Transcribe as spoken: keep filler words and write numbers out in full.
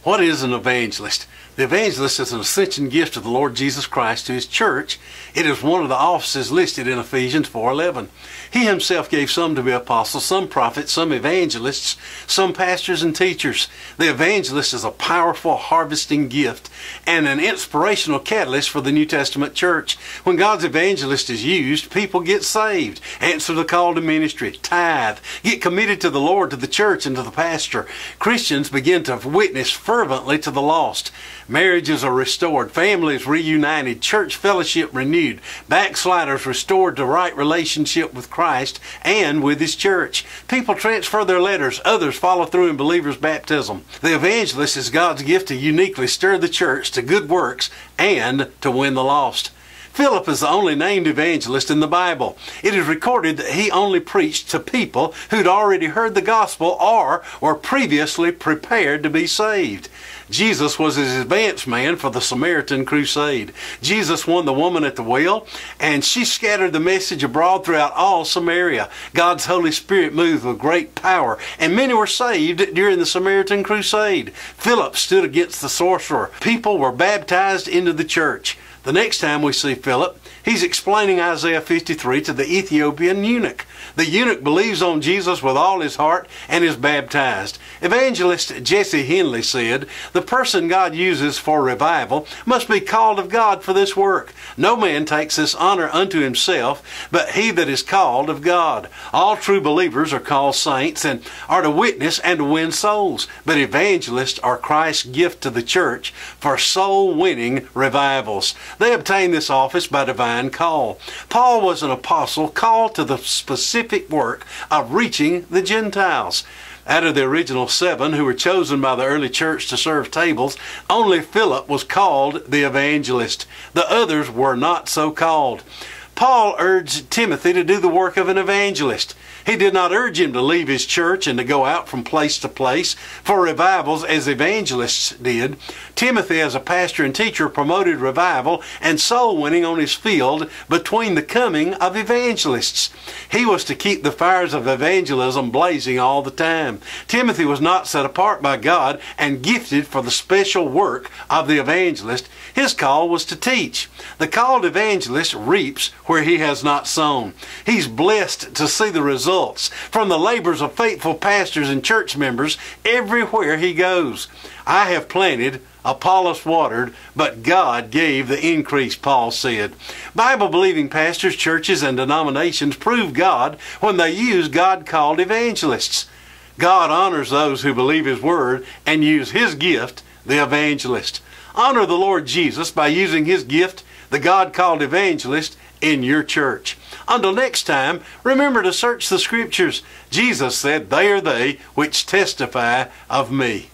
What is an evangelist? The evangelist is an ascension gift of the Lord Jesus Christ to His church. It is one of the offices listed in Ephesians four eleven. He Himself gave some to be apostles, some prophets, some evangelists, some pastors and teachers. The evangelist is a powerful harvesting gift and an inspirational catalyst for the New Testament church. When God's evangelist is used, people get saved, answer the call to ministry, tithe, get committed to the Lord, to the church, and to the pastor. Christians begin to witness fervently to the lost. Marriages are restored, families reunited, church fellowship renewed, backsliders restored to right relationship with Christ and with His church. People transfer their letters, others follow through in believers' baptism. The evangelist is God's gift to uniquely stir the church to good works and to win the lost. Philip is the only named evangelist in the Bible. It is recorded that he only preached to people who'd already heard the gospel or were previously prepared to be saved. Jesus was his advance man for the Samaritan crusade. Jesus won the woman at the well, and she scattered the message abroad throughout all Samaria. God's Holy Spirit moved with great power, and many were saved during the Samaritan crusade. Philip stood against the sorcerer. People were baptized into the church. The next time we see Philip, he's explaining Isaiah fifty-three to the Ethiopian eunuch. The eunuch believes on Jesus with all his heart and is baptized. Evangelist Jesse Henley said, "The person God uses for revival must be called of God for this work. No man takes this honor unto himself, but he that is called of God." All true believers are called saints and are to witness and to win souls. But evangelists are Christ's gift to the church for soul-winning revivals. They obtain this office by divine call. Paul was an apostle called to the specific work of reaching the Gentiles. Out of the original seven who were chosen by the early church to serve tables, only Philip was called the evangelist. The others were not so called. Paul urged Timothy to do the work of an evangelist. He did not urge him to leave his church and to go out from place to place for revivals as evangelists did. Timothy, as a pastor and teacher, promoted revival and soul winning on his field between the coming of evangelists. He was to keep the fires of evangelism blazing all the time. Timothy was not set apart by God and gifted for the special work of the evangelist. His call was to teach. The called evangelist reaps where he has not sown. He's blessed to see the results from the labors of faithful pastors and church members everywhere he goes. I have planted, Apollos watered, but God gave the increase, Paul said. Bible-believing pastors, churches, and denominations prove God when they use God-called evangelists. God honors those who believe His word and use His gift, the evangelist. Honor the Lord Jesus by using His gift, the God-called evangelist, in your church. Until next time, remember to search the Scriptures. Jesus said, "They are they which testify of me."